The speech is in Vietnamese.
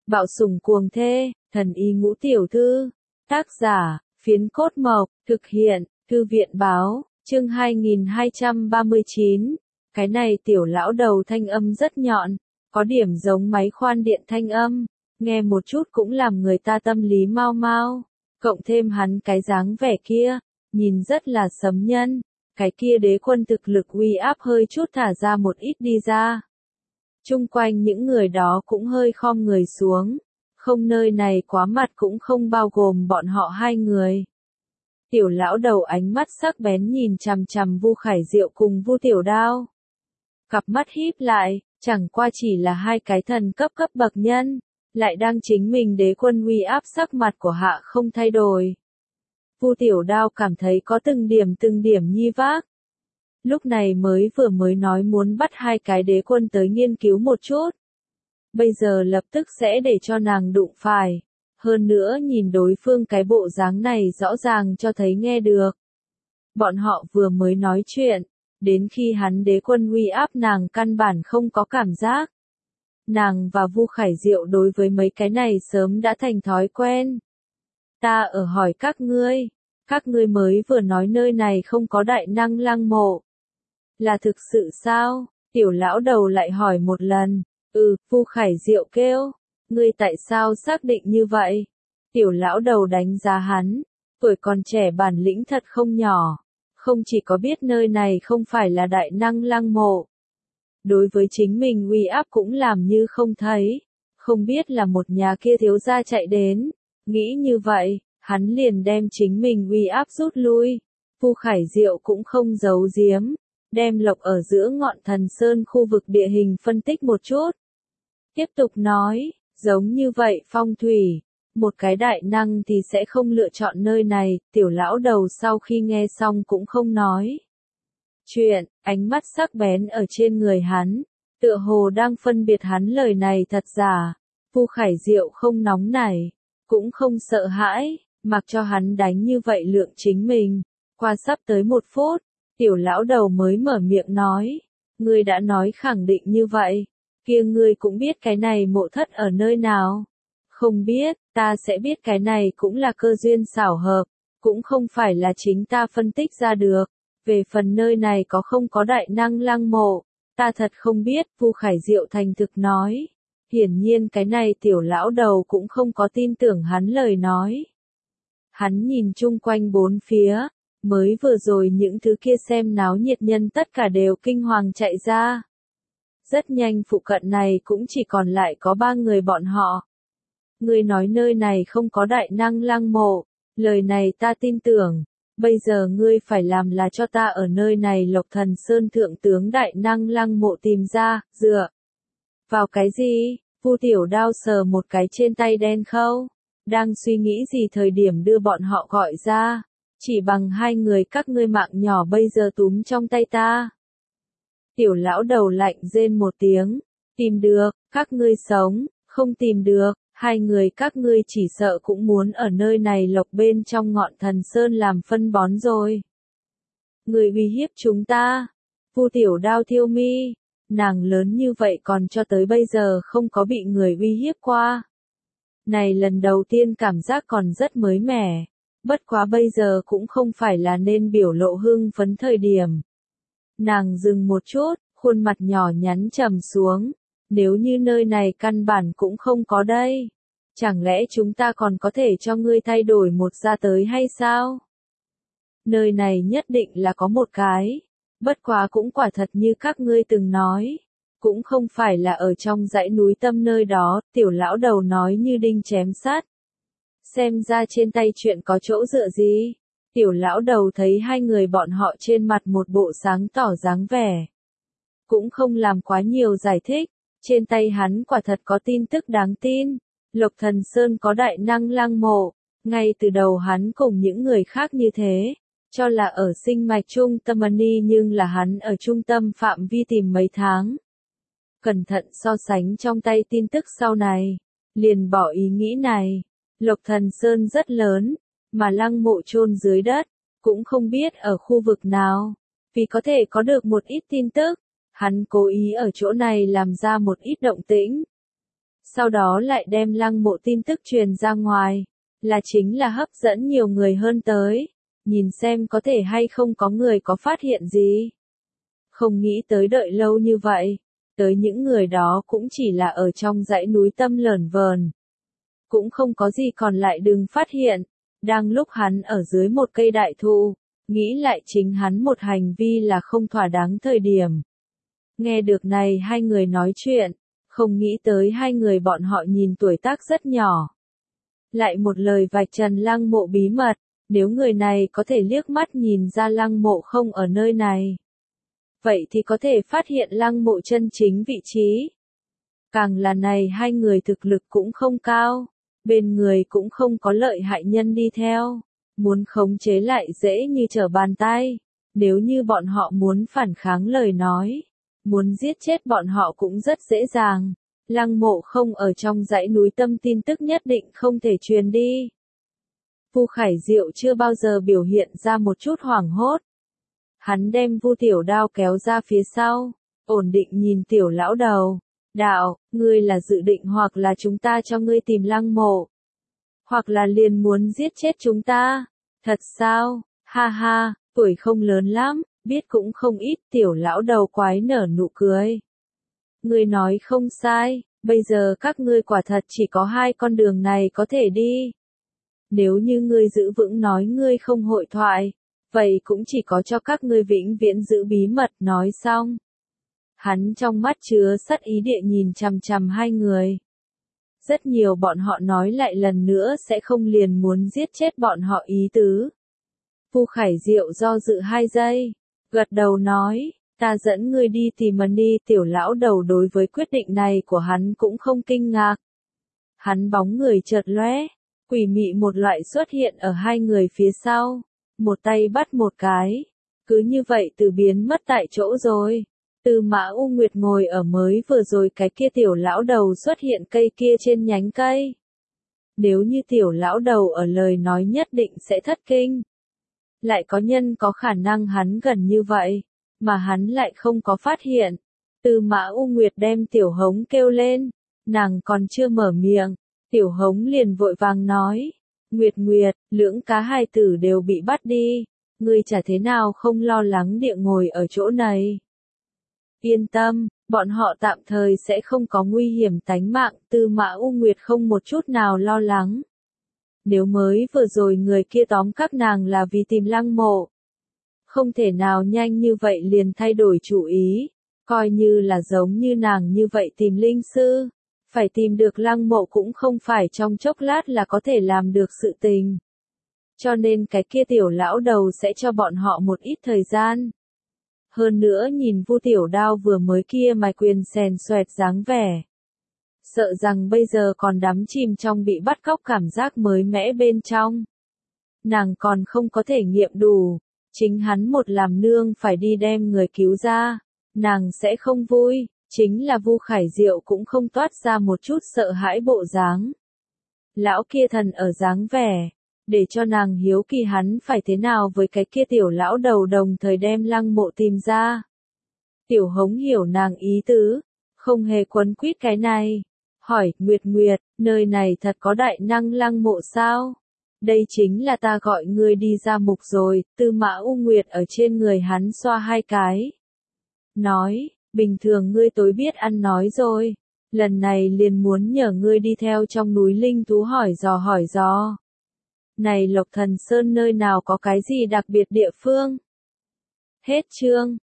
Bạo sủng cuồng thê, thần y ngũ tiểu thư. Tác giả, Phiến Cốt Mộc, thực hiện, Thư viện báo, chương 2239. Cái này tiểu lão đầu thanh âm rất nhọn, có điểm giống máy khoan điện thanh âm, nghe một chút cũng làm người ta tâm lý mau mau. Cộng thêm hắn cái dáng vẻ kia, nhìn rất là sấm nhân, cái kia đế quân thực lực uy áp hơi chút thả ra một ít đi ra. Chung quanh những người đó cũng hơi khom người xuống, không nơi này quá mặt cũng không bao gồm bọn họ hai người. Tiểu lão đầu ánh mắt sắc bén nhìn chằm chằm Vu Khải Diệu cùng Vu Tiểu Đao. Cặp mắt híp lại, chẳng qua chỉ là hai cái thần cấp bậc nhân, lại đang chính mình đế quân uy áp, sắc mặt của hạ không thay đổi. Vu Tiểu Đao cảm thấy có từng điểm nhi vác. Lúc này mới nói muốn bắt hai cái đế quân tới nghiên cứu một chút. Bây giờ lập tức sẽ để cho nàng đụng phải. Hơn nữa nhìn đối phương cái bộ dáng này rõ ràng cho thấy nghe được. Bọn họ vừa mới nói chuyện, đến khi hắn đế quân uy áp nàng căn bản không có cảm giác. Nàng và Vu Khải Diệu đối với mấy cái này sớm đã thành thói quen. Ta ở hỏi các ngươi mới vừa nói nơi này không có đại năng lăng mộ. Là thực sự sao? Tiểu lão đầu lại hỏi một lần. Vu Khải Diệu kêu. Ngươi tại sao xác định như vậy? Tiểu lão đầu đánh giá hắn. Tuổi còn trẻ bản lĩnh thật không nhỏ. Không chỉ có biết nơi này không phải là đại năng lăng mộ. Đối với chính mình uy áp cũng làm như không thấy. Không biết là một nhà kia thiếu gia chạy đến. Nghĩ như vậy, hắn liền đem chính mình uy áp rút lui. Vu Khải Diệu cũng không giấu giếm. Đem lộc ở giữa ngọn thần sơn khu vực địa hình phân tích một chút. Tiếp tục nói, giống như vậy phong thủy, một cái đại năng thì sẽ không lựa chọn nơi này, tiểu lão đầu sau khi nghe xong cũng không nói chuyện, ánh mắt sắc bén ở trên người hắn, tựa hồ đang phân biệt hắn lời này thật giả. Vu Khải Diệu không nóng nảy, cũng không sợ hãi, mặc cho hắn đánh như vậy lượng chính mình. Qua sắp tới 1 phút, tiểu lão đầu mới mở miệng nói, ngươi đã nói khẳng định như vậy, kia ngươi cũng biết cái này mộ thất ở nơi nào. Không biết, ta sẽ biết cái này cũng là cơ duyên xảo hợp, cũng không phải là chính ta phân tích ra được. Về phần nơi này có không có đại năng lăng mộ, ta thật không biết, Vu Khải Diệu thành thực nói. Hiển nhiên cái này tiểu lão đầu cũng không có tin tưởng hắn lời nói. Hắn nhìn chung quanh bốn phía, mới vừa rồi những thứ kia xem náo nhiệt nhân tất cả đều kinh hoàng chạy ra. Rất nhanh phụ cận này cũng chỉ còn lại có 3 người bọn họ. Ngươi nói nơi này không có đại năng lăng mộ, lời này ta tin tưởng. Bây giờ ngươi phải làm là cho ta ở nơi này Lộc Thần Sơn thượng tướng đại năng lăng mộ tìm ra, dựa vào cái gì? Vu Tiểu Đao sờ một cái trên tay đen khâu, đang suy nghĩ gì thời điểm đưa bọn họ gọi ra, chỉ bằng 2 người các ngươi mạng nhỏ bây giờ túm trong tay ta. Tiểu lão đầu lạnh rên một tiếng, tìm được, các ngươi sống, không tìm được, 2 người các ngươi chỉ sợ cũng muốn ở nơi này lộc bên trong ngọn thần sơn làm phân bón rồi. Người uy hiếp chúng ta. Vu Tiểu Đao thiêu mi, nàng lớn như vậy còn cho tới bây giờ không có bị người uy hiếp qua. Này lần đầu tiên cảm giác còn rất mới mẻ, bất quá bây giờ cũng không phải là nên biểu lộ hưng phấn thời điểm. Nàng dừng một chút, khuôn mặt nhỏ nhắn trầm xuống. Nếu như nơi này căn bản cũng không có đây, chẳng lẽ chúng ta còn có thể cho ngươi thay đổi một ra tới hay sao? Nơi này nhất định là có một cái, bất quá cũng quả thật như các ngươi từng nói, cũng không phải là ở trong dãy núi tâm nơi đó, tiểu lão đầu nói như đinh chém sắt. Xem ra trên tay chuyện có chỗ dựa gì? Tiểu lão đầu thấy 2 người bọn họ trên mặt một bộ sáng tỏ dáng vẻ, cũng không làm quá nhiều giải thích. Trên tay hắn quả thật có tin tức đáng tin. Lộc Thần Sơn có đại năng lăng mộ. Ngay từ đầu hắn cùng những người khác như thế, cho là ở sinh mạch trung tâm Mani, nhưng là hắn ở trung tâm phạm vi tìm mấy tháng. Cẩn thận so sánh trong tay tin tức sau này, liền bỏ ý nghĩ này. Lộc Thần Sơn rất lớn, mà lăng mộ chôn dưới đất, cũng không biết ở khu vực nào. Vì có thể có được một ít tin tức, hắn cố ý ở chỗ này làm ra một ít động tĩnh. Sau đó lại đem Lăng Mộ tin tức truyền ra ngoài, là chính là hấp dẫn nhiều người hơn tới, nhìn xem có thể hay không có người có phát hiện gì. Không nghĩ tới đợi lâu như vậy, tới những người đó cũng chỉ là ở trong dãy núi tâm lởn vởn. Cũng không có gì còn lại đừng phát hiện, đang lúc hắn ở dưới một cây đại thụ, nghĩ lại chính hắn một hành vi là không thỏa đáng thời điểm. Nghe được này hai người nói chuyện, không nghĩ tới hai người bọn họ nhìn tuổi tác rất nhỏ. Lại một lời vạch trần Lăng Mộ bí mật, nếu người này có thể liếc mắt nhìn ra Lăng Mộ không ở nơi này. Vậy thì có thể phát hiện Lăng Mộ chân chính vị trí. Càng là này hai người thực lực cũng không cao, bên người cũng không có lợi hại nhân đi theo, muốn khống chế lại dễ như trở bàn tay, nếu như bọn họ muốn phản kháng lời nói, muốn giết chết bọn họ cũng rất dễ dàng. Lăng Mộ không ở trong dãy núi tâm tin tức nhất định không thể truyền đi. Vu Khải Diệu chưa bao giờ biểu hiện ra một chút hoảng hốt. Hắn đem Vu Tiểu Đao kéo ra phía sau, ổn định nhìn Tiểu lão đầu. Đạo, ngươi là dự định hoặc là chúng ta cho ngươi tìm Lăng Mộ, hoặc là liền muốn giết chết chúng ta. Thật sao? Ha ha, tuổi không lớn lắm, biết cũng không ít. Tiểu lão đầu quái nở nụ cười. Ngươi nói không sai, bây giờ các ngươi quả thật chỉ có hai con đường này có thể đi. Nếu như ngươi giữ vững nói ngươi không hội thoại, vậy cũng chỉ có cho các ngươi vĩnh viễn giữ bí mật. Nói xong, hắn trong mắt chứa sát ý địa nhìn chằm chằm hai người. Rất nhiều bọn họ nói lại lần nữa sẽ không liền muốn giết chết bọn họ ý tứ. Vu Khải Diệu do dự 2 giây, gật đầu nói, ta dẫn ngươi đi tìm Mani. Tiểu lão đầu đối với quyết định này của hắn cũng không kinh ngạc. Hắn bóng người chợt lóe, quỷ mị một loại xuất hiện ở hai người phía sau, một tay bắt một cái, cứ như vậy từ biến mất tại chỗ rồi. Tư Mã U Nguyệt ngồi ở mới vừa rồi cái kia tiểu lão đầu xuất hiện cây kia trên nhánh cây. Nếu như tiểu lão đầu ở lời nói nhất định sẽ thất kinh. Lại có nhân có khả năng hắn gần như vậy, mà hắn lại không có phát hiện. Tư Mã U Nguyệt đem Tiểu Hống kêu lên, nàng còn chưa mở miệng, Tiểu Hống liền vội vàng nói, Nguyệt Nguyệt, lưỡng cá hai tử đều bị bắt đi, ngươi chả thế nào không lo lắng địa ngồi ở chỗ này. Yên tâm, bọn họ tạm thời sẽ không có nguy hiểm tánh mạng. Tư Mã U Nguyệt không một chút nào lo lắng. Nếu mới vừa rồi người kia tóm các nàng là vì tìm Lăng Mộ, không thể nào nhanh như vậy liền thay đổi chủ ý, coi như là giống như nàng như vậy tìm linh sư, phải tìm được Lăng Mộ cũng không phải trong chốc lát là có thể làm được sự tình. Cho nên cái kia tiểu lão đầu sẽ cho bọn họ một ít thời gian. Hơn nữa nhìn Vu Tiểu Đao vừa mới kia mài quyền xèn xoẹt dáng vẻ, sợ rằng bây giờ còn đắm chìm trong bị bắt cóc cảm giác mới mẻ bên trong. Nàng còn không có thể nghiệm đủ, chính hắn một làm nương phải đi đem người cứu ra, nàng sẽ không vui, chính là Vu Khải Diệu cũng không toát ra một chút sợ hãi bộ dáng. Lão kia thần ở dáng vẻ, để cho nàng hiếu kỳ hắn phải thế nào với cái kia tiểu lão đầu đồng thời đem Lăng Mộ tìm ra. Tiểu Hống hiểu nàng ý tứ, không hề quấn quýt cái này. Hỏi, Nguyệt Nguyệt, nơi này thật có đại năng Lăng Mộ sao? Đây chính là ta gọi ngươi đi ra mục rồi. Tư Mã U Nguyệt ở trên người hắn xoa 2 cái. Nói, bình thường ngươi tối biết ăn nói rồi. Lần này liền muốn nhờ ngươi đi theo trong núi linh thú hỏi dò. Này Lộc Thần Sơn nơi nào có cái gì đặc biệt địa phương? Hết chương.